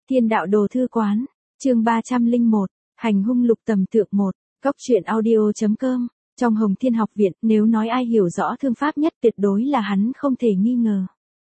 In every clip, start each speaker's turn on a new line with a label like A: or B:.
A: Thiên đạo đồ thư quán, chương 301, hành hung lục tầm tượng 1, góc truyện audio.com. Trong Hồng Thiên Học Viện, nếu nói ai hiểu rõ thương pháp nhất tuyệt đối là hắn không thể nghi ngờ.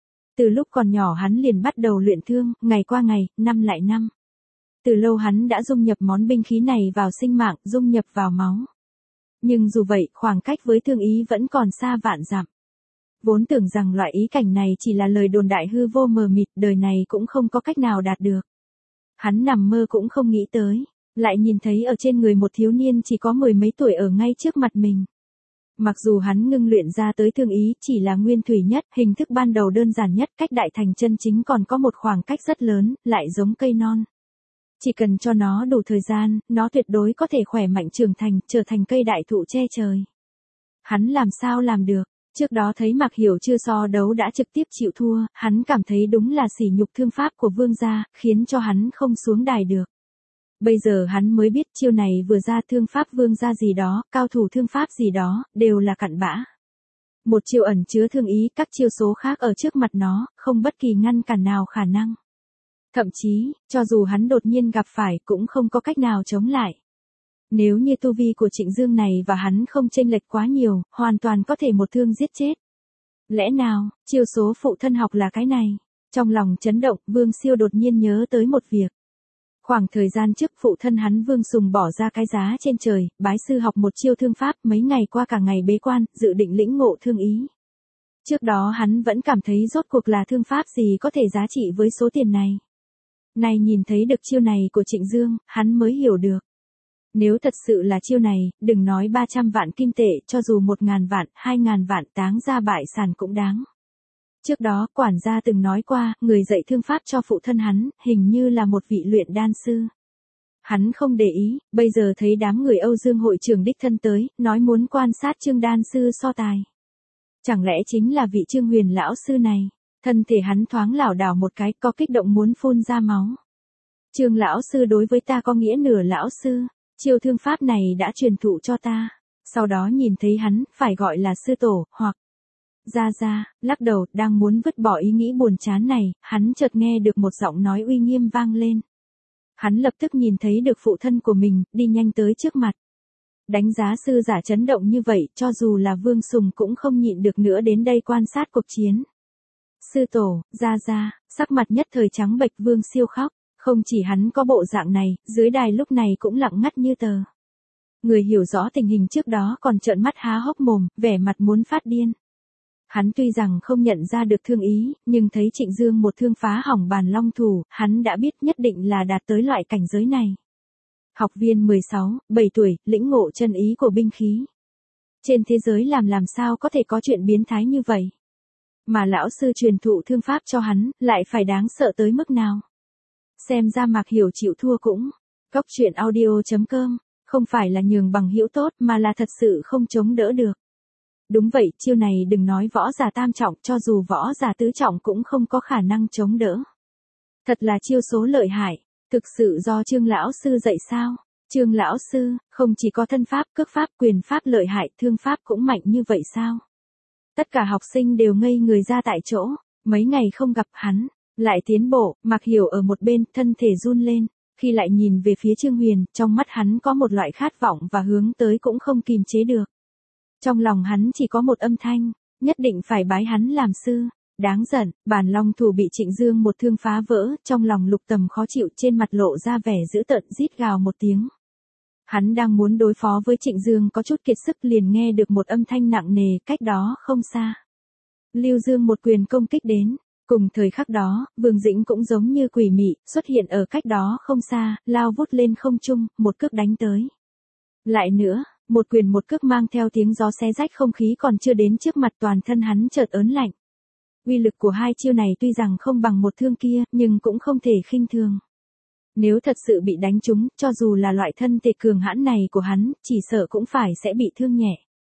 A: Từ lúc còn nhỏ hắn liền bắt đầu luyện thương, ngày qua ngày, năm lại năm. Từ lâu hắn đã dung nhập món binh khí này vào sinh mạng, dung nhập vào máu. Nhưng dù vậy, khoảng cách với thương ý vẫn còn xa vạn dặm. Vốn tưởng rằng loại ý cảnh này chỉ là lời đồn đại hư vô mờ mịt, đời này cũng không có cách nào đạt được. Hắn nằm mơ cũng không nghĩ tới, lại nhìn thấy ở trên người một thiếu niên chỉ có mười mấy tuổi ở ngay trước mặt mình. Mặc dù hắn ngưng luyện ra tới thương ý chỉ là nguyên thủy nhất, hình thức ban đầu đơn giản nhất, cách đại thành chân chính còn có một khoảng cách rất lớn, lại giống cây non. Chỉ cần cho nó đủ thời gian, nó tuyệt đối có thể khỏe mạnh trưởng thành, trở thành cây đại thụ che trời. Hắn làm sao làm được? Trước đó thấy Mạc Hiểu chưa so đấu đã trực tiếp chịu thua, hắn cảm thấy đúng là sỉ nhục thương pháp của vương gia, khiến cho hắn không xuống đài được. Bây giờ hắn mới biết chiêu này vừa ra thương pháp vương gia gì đó, cao thủ thương pháp gì đó, đều là cặn bã. Một chiêu ẩn chứa thương ý, các chiêu số khác ở trước mặt nó, không bất kỳ ngăn cản nào khả năng. Thậm chí, cho dù hắn đột nhiên gặp phải cũng không có cách nào chống lại. Nếu như tu vi của Trịnh Dương này và hắn không chênh lệch quá nhiều, hoàn toàn có thể một thương giết chết. Lẽ nào, chiêu số phụ thân học là cái này? Trong lòng chấn động, Vương Siêu đột nhiên nhớ tới một việc. Khoảng thời gian trước phụ thân hắn Vương Sùng bỏ ra cái giá trên trời, bái sư học một chiêu thương pháp, mấy ngày qua cả ngày bế quan, dự định lĩnh ngộ thương ý. Trước đó hắn vẫn cảm thấy rốt cuộc là thương pháp gì có thể giá trị với số tiền này. Này nhìn thấy được chiêu này của Trịnh Dương, hắn mới hiểu được. Nếu thật sự là chiêu này, đừng nói 300 vạn kim tệ, cho dù 1.000 vạn, 2.000 vạn táng ra bại sản cũng đáng. Trước đó, quản gia từng nói qua, người dạy thương pháp cho phụ thân hắn, hình như là một vị luyện đan sư. Hắn không để ý, bây giờ thấy đám người Âu Dương hội trưởng đích thân tới, nói muốn quan sát Trương đan sư so tài. Chẳng lẽ chính là vị Trương Huyền lão sư này? Thân thể hắn thoáng lảo đảo một cái, có kích động muốn phun ra máu. Trương lão sư đối với ta có nghĩa nửa lão sư. Chiêu thương pháp này đã truyền thụ cho ta. Sau đó nhìn thấy hắn, phải gọi là sư tổ, hoặc gia, lắc đầu, đang muốn vứt bỏ ý nghĩ buồn chán này, hắn chợt nghe được một giọng nói uy nghiêm vang lên. Hắn lập tức nhìn thấy được phụ thân của mình, đi nhanh tới trước mặt. Đánh giá sư giả chấn động như vậy, cho dù là Vương Sùng cũng không nhịn được nữa đến đây quan sát cuộc chiến. Sư tổ, gia, sắc mặt nhất thời trắng bệch, Vương Siêu khóc. Không chỉ hắn có bộ dạng này, dưới đài lúc này cũng lặng ngắt như tờ. Người hiểu rõ tình hình trước đó còn trợn mắt há hốc mồm, vẻ mặt muốn phát điên. Hắn tuy rằng không nhận ra được thương ý, nhưng thấy Trịnh Dương một thương phá hỏng bàn long thủ, hắn đã biết nhất định là đạt tới loại cảnh giới này. Học viên 16, 7 tuổi, lĩnh ngộ chân ý của binh khí. Trên thế giới làm sao có thể có chuyện biến thái như vậy? Mà lão sư truyền thụ thương pháp cho hắn, lại phải đáng sợ tới mức nào? Xem ra Mạc Hiểu chịu thua cũng. Góc truyện audio.com, không phải là nhường bằng hữu tốt mà là thật sự không chống đỡ được. Đúng vậy, chiêu này đừng nói võ giả tam trọng, cho dù võ giả tứ trọng cũng không có khả năng chống đỡ. Thật là chiêu số lợi hại, thực sự do Trương lão sư dạy sao? Trương lão sư, không chỉ có thân pháp, cước pháp, quyền pháp lợi hại, thương pháp cũng mạnh như vậy sao? Tất cả học sinh đều ngây người ra tại chỗ, mấy ngày không gặp hắn. Lại tiến bộ, Mạc Hiểu ở một bên, thân thể run lên, khi lại nhìn về phía Trương Huyền, trong mắt hắn có một loại khát vọng và hướng tới cũng không kìm chế được. Trong lòng hắn chỉ có một âm thanh, nhất định phải bái hắn làm sư. Đáng giận, bàn long thủ bị Trịnh Dương một thương phá vỡ, trong lòng Lục Tầm khó chịu, trên mặt lộ ra vẻ dữ tợn, rít gào một tiếng. Hắn đang muốn đối phó với Trịnh Dương có chút kiệt sức, liền nghe được một âm thanh nặng nề cách đó không xa. Lưu Dương một quyền công kích đến. Cùng thời khắc đó, Vương Dĩnh cũng giống như quỷ mị, xuất hiện ở cách đó không xa, lao vút lên không trung, một cước đánh tới. Lại nữa, một quyền một cước mang theo tiếng gió xé rách không khí, còn chưa đến trước mặt toàn thân hắn chợt ớn lạnh. Uy lực của hai chiêu này tuy rằng không bằng một thương kia, nhưng cũng không thể khinh thường. Nếu thật sự bị đánh trúng, cho dù là loại thân thể cường hãn này của hắn, chỉ sợ cũng phải sẽ bị thương nhẹ.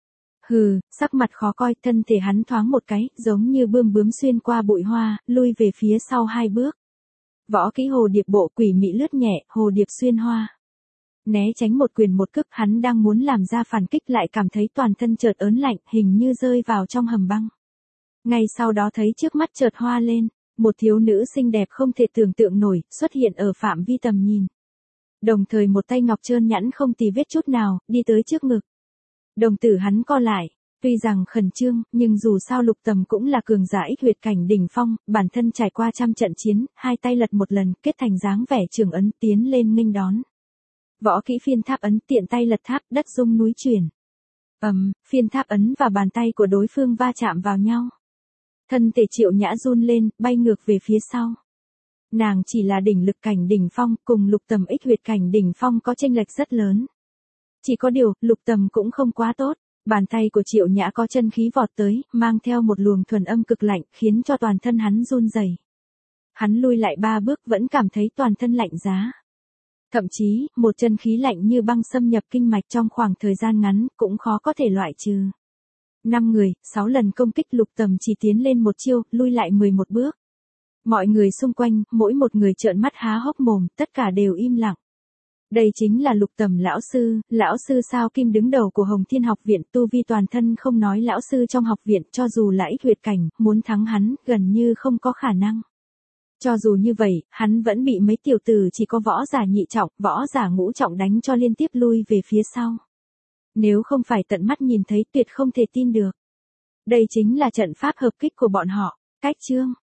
A: Hừ, sắc mặt khó coi, thân thể hắn thoáng một cái, giống như bướm xuyên qua bụi hoa, lui về phía sau 2 bước. Võ kỹ hồ điệp bộ, quỷ mị lướt nhẹ, hồ điệp xuyên hoa. Né tránh một quyền một cước, hắn đang muốn làm ra phản kích lại cảm thấy toàn thân chợt ớn lạnh, hình như rơi vào trong hầm băng. Ngay sau đó thấy trước mắt chợt hoa lên, Một thiếu nữ xinh đẹp không thể tưởng tượng nổi, xuất hiện ở phạm vi tầm nhìn. Đồng thời một tay ngọc trơn nhẵn không tì vết chút nào, đi tới trước ngực. Đồng tử hắn co lại, tuy rằng khẩn trương, nhưng dù sao Lục Tầm cũng là cường giả ích huyệt cảnh đỉnh phong, bản thân trải qua trăm trận chiến, hai tay lật một lần, kết thành dáng vẻ trường ấn tiến lên nghênh đón. Võ kỹ phiên tháp ấn, tiện tay lật tháp, đất rung núi chuyển. Phiên tháp ấn và bàn tay của đối phương va chạm vào nhau. Thân thể Triệu Nhã run lên, bay ngược về phía sau. Nàng chỉ là đỉnh lực cảnh đỉnh phong, cùng Lục Tầm ích huyệt cảnh đỉnh phong có chênh lệch rất lớn. Chỉ có điều, Lục Tầm cũng không quá tốt. Bàn tay của Triệu Nhã có chân khí vọt tới, mang theo một luồng thuần âm cực lạnh, khiến cho toàn thân hắn run rẩy. Hắn lui lại 3 bước vẫn cảm thấy toàn thân lạnh giá. Thậm chí, một chân khí lạnh như băng xâm nhập kinh mạch trong khoảng thời gian ngắn, cũng khó có thể loại trừ. 5 người, 6 lần công kích Lục Tầm chỉ tiến lên một chiêu, lui lại 11 bước. Mọi người xung quanh, mỗi một người trợn mắt há hốc mồm, tất cả đều im lặng. Đây chính là Lục Tầm lão sư sao kim đứng đầu của Hồng Thiên học viện, tu vi toàn thân không nói lão sư trong học viện, cho dù là ích huyệt cảnh, muốn thắng hắn, gần như không có khả năng. Cho dù như vậy, hắn vẫn bị mấy tiểu tử chỉ có võ giả nhị trọng, võ giả ngũ trọng đánh cho liên tiếp lui về phía sau. Nếu không phải tận mắt nhìn thấy tuyệt không thể tin được. Đây chính là trận pháp hợp kích của bọn họ. Cách chương